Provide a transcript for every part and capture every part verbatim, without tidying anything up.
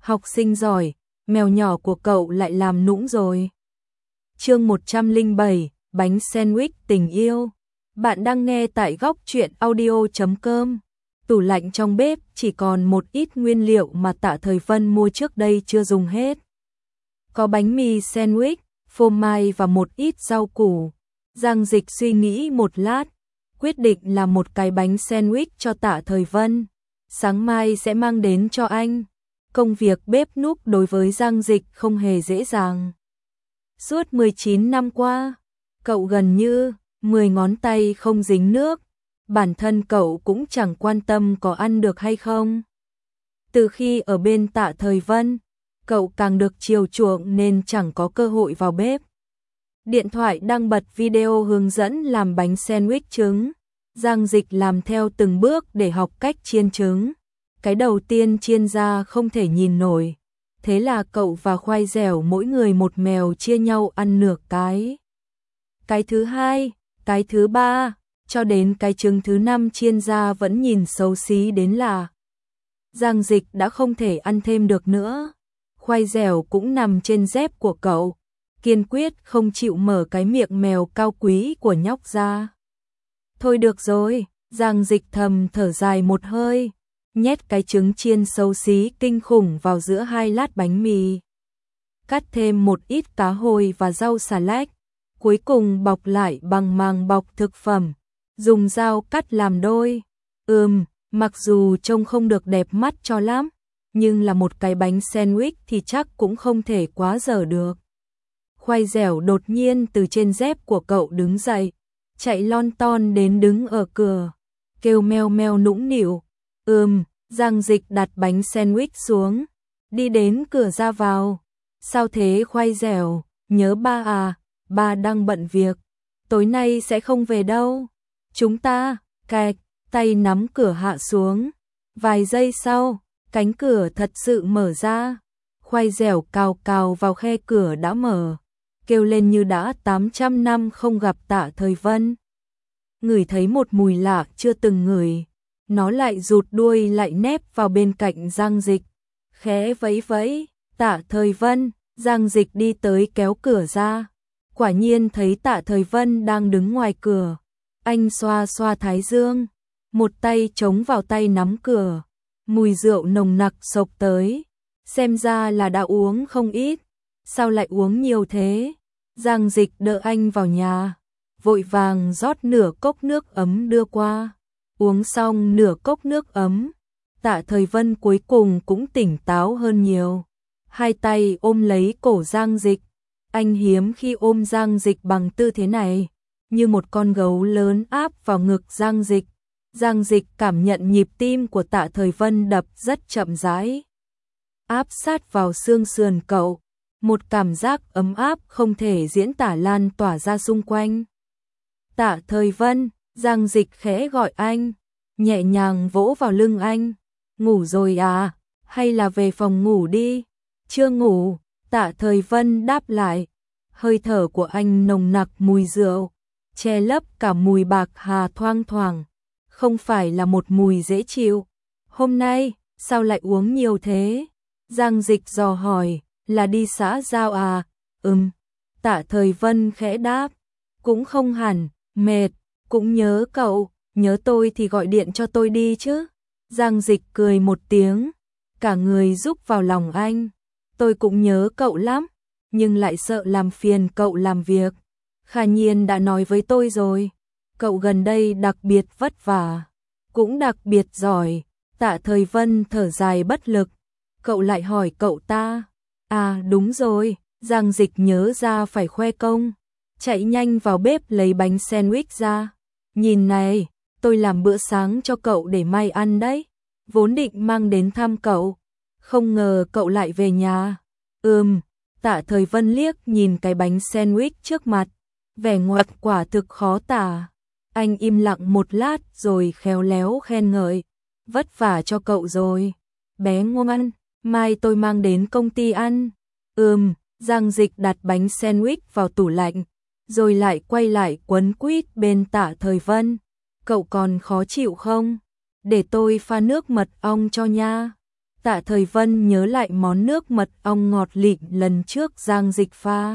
Học sinh giỏi, mèo nhỏ của cậu lại làm nũng rồi. Chương một trăm lẻ bảy, bánh sandwich tình yêu. Bạn đang nghe tại góc truyện audio chấm com. Tủ lạnh trong bếp chỉ còn một ít nguyên liệu mà Tạ Thời Vân mua trước đây chưa dùng hết. Có bánh mì sandwich, phô mai và một ít rau củ. Giang Dịch suy nghĩ một lát, quyết định làm một cái bánh sandwich cho Tạ Thời Vân. Sáng mai sẽ mang đến cho anh. Công việc bếp núc đối với Giang Dịch không hề dễ dàng. Suốt mười chín năm qua, cậu gần như mười ngón tay không dính nước. Bản thân cậu cũng chẳng quan tâm có ăn được hay không. Từ khi ở bên Tạ Thời Vân, cậu càng được chiều chuộng nên chẳng có cơ hội vào bếp. Điện thoại đang bật video hướng dẫn làm bánh sandwich trứng. Giang Dịch làm theo từng bước để học cách chiên trứng. Cái đầu tiên chiên ra không thể nhìn nổi. Thế là cậu và khoai dẻo mỗi người một mèo chia nhau ăn nửa cái. Cái thứ hai, cái thứ ba, cho đến cái trứng thứ năm chiên ra vẫn nhìn xấu xí đến lạ. Giang Dịch đã không thể ăn thêm được nữa. Khoai dẻo cũng nằm trên dép của cậu, kiên quyết không chịu mở cái miệng mèo cao quý của nhóc ra. Thôi được rồi, Giang Dịch thầm thở dài một hơi, nhét cái trứng chiên xấu xí kinh khủng vào giữa hai lát bánh mì. Cắt thêm một ít cá hồi và rau xà lách, cuối cùng bọc lại bằng màng bọc thực phẩm, dùng dao cắt làm đôi. Ừm, mặc dù trông không được đẹp mắt cho lắm, nhưng là một cái bánh sandwich thì chắc cũng không thể quá dở được. Khoai dẻo đột nhiên từ trên dép của cậu đứng dậy, chạy lon ton đến đứng ở cửa, kêu meo meo nũng nịu. Ừm, Giang Dịch đặt bánh sandwich xuống, đi đến cửa ra vào. Sao thế khoai dẻo, nhớ ba à, ba đang bận việc, tối nay sẽ không về đâu. Chúng ta, kẹt, tay nắm cửa hạ xuống. Vài giây sau, cánh cửa thật sự mở ra. Khoai dẻo cào cào vào khe cửa đã mở, kêu lên như đã tám trăm năm không gặp Tạ Thời Vân. Ngửi thấy một mùi lạ chưa từng ngửi, nó lại rụt đuôi lại nép vào bên cạnh Giang Dịch, khẽ vẫy vẫy. Tạ Thời Vân. Giang Dịch đi tới kéo cửa ra, quả nhiên thấy Tạ Thời Vân đang đứng ngoài cửa. Anh xoa xoa thái dương, một tay chống vào tay nắm cửa, mùi rượu nồng nặc xộc tới, xem ra là đã uống không ít. Sao lại uống nhiều thế? Giang Dịch đỡ anh vào nhà, vội vàng rót nửa cốc nước ấm đưa qua. Uống xong nửa cốc nước ấm, Tạ Thời Vân cuối cùng cũng tỉnh táo hơn nhiều. Hai tay ôm lấy cổ Giang Dịch. Anh hiếm khi ôm Giang Dịch bằng tư thế này, như một con gấu lớn áp vào ngực Giang Dịch. Giang Dịch cảm nhận nhịp tim của Tạ Thời Vân đập rất chậm rãi, áp sát vào xương sườn cậu. Một cảm giác ấm áp không thể diễn tả lan tỏa ra xung quanh. Tạ Thời Vân. Giang Dịch khẽ gọi anh, nhẹ nhàng vỗ vào lưng anh. Ngủ rồi à, hay là về phòng ngủ đi? Chưa ngủ, Tạ Thời Vân đáp lại. Hơi thở của anh nồng nặc mùi rượu, che lấp cả mùi bạc hà thoang thoảng, không phải là một mùi dễ chịu. Hôm nay, sao lại uống nhiều thế? Giang Dịch dò hỏi, là đi xã giao à? Ừm, Tạ Thời Vân khẽ đáp, cũng không hẳn, mệt, cũng nhớ cậu, nhớ tôi thì gọi điện cho tôi đi chứ. Giang Dịch cười một tiếng, cả người rúc vào lòng anh. Tôi cũng nhớ cậu lắm, nhưng lại sợ làm phiền cậu làm việc. Khả Nhiên đã nói với tôi rồi, cậu gần đây đặc biệt vất vả, cũng đặc biệt giỏi. Tạ Thời Vân thở dài bất lực. Cậu lại hỏi cậu ta. À đúng rồi, Giang Dịch nhớ ra phải khoe công, chạy nhanh vào bếp lấy bánh sandwich ra. Nhìn này, tôi làm bữa sáng cho cậu để mai ăn đấy, vốn định mang đến thăm cậu, không ngờ cậu lại về nhà. Ừm, Tạ Thời Vân liếc nhìn cái bánh sandwich trước mặt, vẻ ngoặt quả thực khó tả. Anh im lặng một lát rồi khéo léo khen ngợi, vất vả cho cậu rồi, bé ngoan, mai tôi mang đến công ty ăn. Ừm, Giang Dịch đặt bánh sandwich vào tủ lạnh, rồi lại quay lại quấn quýt bên Tạ Thời Vân. Cậu còn khó chịu không? Để tôi pha nước mật ong cho nha. Tạ Thời Vân nhớ lại món nước mật ong ngọt lịm lần trước Giang Dịch pha.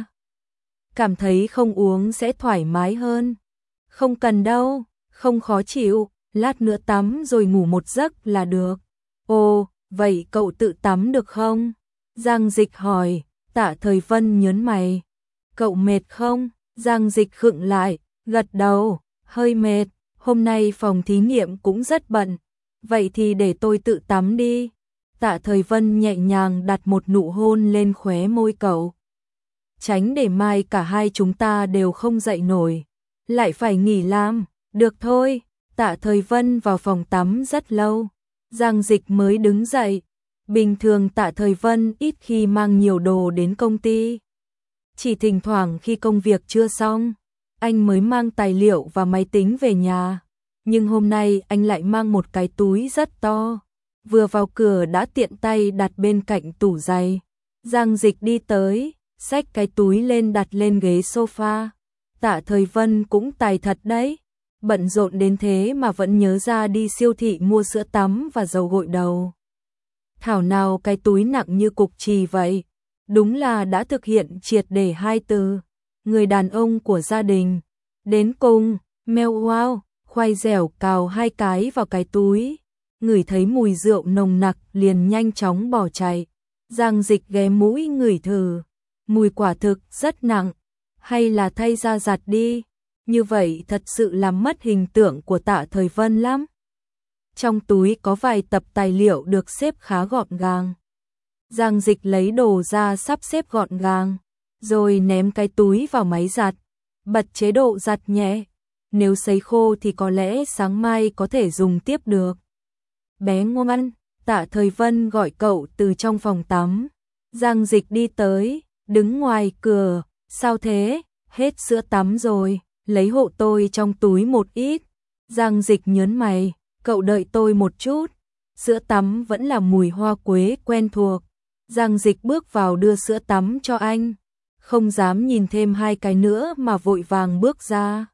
Cảm thấy không uống sẽ thoải mái hơn. Không cần đâu, không khó chịu, lát nữa tắm rồi ngủ một giấc là được. Ồ, vậy cậu tự tắm được không? Giang Dịch hỏi. Tạ Thời Vân nhớn mày. Cậu mệt không? Giang Dịch khựng lại, gật đầu, hơi mệt, hôm nay phòng thí nghiệm cũng rất bận. Vậy thì để tôi tự tắm đi. Tạ Thời Vân nhẹ nhàng đặt một nụ hôn lên khóe môi cậu. Tránh để mai cả hai chúng ta đều không dậy nổi. Lại phải nghỉ làm, được thôi. Tạ Thời Vân vào phòng tắm rất lâu. Giang Dịch mới đứng dậy. Bình thường Tạ Thời Vân ít khi mang nhiều đồ đến công ty. Chỉ thỉnh thoảng khi công việc chưa xong, anh mới mang tài liệu và máy tính về nhà. Nhưng hôm nay anh lại mang một cái túi rất to. Vừa vào cửa đã tiện tay đặt bên cạnh tủ giày. Giang Dịch đi tới, xách cái túi lên đặt lên ghế sofa. Tạ Thời Vân cũng tài thật đấy. Bận rộn đến thế mà vẫn nhớ ra đi siêu thị mua sữa tắm và dầu gội đầu. Thảo nào cái túi nặng như cục chì vậy. Đúng là đã thực hiện triệt để hai từ. Người đàn ông của gia đình. Đến cùng, meo wow, khoai dẻo cào hai cái vào cái túi. Ngửi thấy mùi rượu nồng nặc liền nhanh chóng bỏ chạy. Giang Dịch ghé mũi ngửi thử. Mùi quả thực rất nặng. Hay là thay ra giặt đi. Như vậy thật sự làm mất hình tượng của Tạ Thời Vân lắm. Trong túi có vài tập tài liệu được xếp khá gọn gàng. Giang Dịch lấy đồ ra sắp xếp gọn gàng, rồi ném cái túi vào máy giặt, bật chế độ giặt nhẹ. Nếu sấy khô thì có lẽ sáng mai có thể dùng tiếp được. Bé ngoan, Tạ Thời Vân gọi cậu từ trong phòng tắm. Giang Dịch đi tới, đứng ngoài cửa. Sao thế? Hết sữa tắm rồi, lấy hộ tôi trong túi một ít. Giang Dịch nhớn mày, cậu đợi tôi một chút. Sữa tắm vẫn là mùi hoa quế quen thuộc. Giang Dịch bước vào đưa sữa tắm cho anh, không dám nhìn thêm hai cái nữa mà vội vàng bước ra.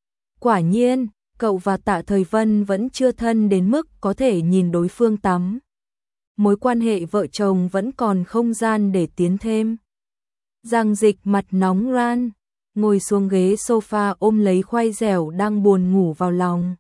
Quả nhiên, cậu và Tạ Thời Vân vẫn chưa thân đến mức có thể nhìn đối phương tắm. Mối quan hệ vợ chồng vẫn còn không gian để tiến thêm. Giang Dịch mặt nóng ran, ngồi xuống ghế sofa ôm lấy khoai dẻo đang buồn ngủ vào lòng.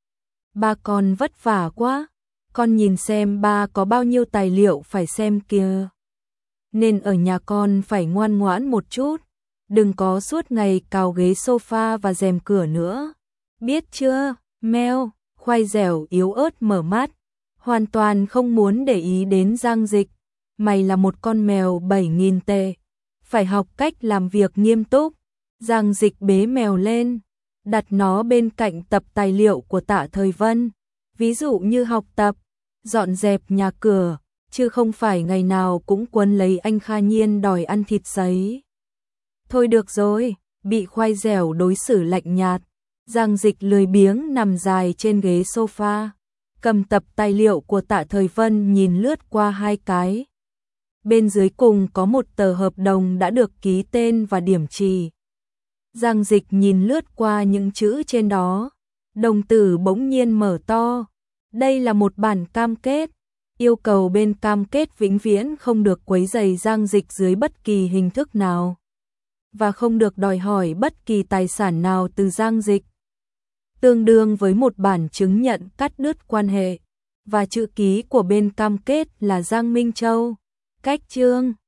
Ba con vất vả quá. Con nhìn xem ba có bao nhiêu tài liệu phải xem kìa. Nên ở nhà con phải ngoan ngoãn một chút. Đừng có suốt ngày cào ghế sofa và rèm cửa nữa. Biết chưa, Meo? Khoai dẻo yếu ớt mở mắt. Hoàn toàn không muốn để ý đến Giang Dịch. Mày là một con mèo bảy nghìn tệ. Phải học cách làm việc nghiêm túc. Giang Dịch bế mèo lên, đặt nó bên cạnh tập tài liệu của Tạ Thời Vân. Ví dụ như học tập, dọn dẹp nhà cửa, chứ không phải ngày nào cũng quấn lấy anh Kha Nhiên đòi ăn thịt sấy. Thôi được rồi, bị khoai dẻo đối xử lạnh nhạt. Giang Dịch lười biếng nằm dài trên ghế sofa, cầm tập tài liệu của Tạ Thời Vân nhìn lướt qua hai cái. Bên dưới cùng có một tờ hợp đồng đã được ký tên và điểm trì. Giang Dịch nhìn lướt qua những chữ trên đó, đồng tử bỗng nhiên mở to. Đây là một bản cam kết, yêu cầu bên cam kết vĩnh viễn không được quấy rầy Giang Dịch dưới bất kỳ hình thức nào, và không được đòi hỏi bất kỳ tài sản nào từ Giang Dịch. Tương đương với một bản chứng nhận cắt đứt quan hệ, và chữ ký của bên cam kết là Giang Minh Châu. Cách chương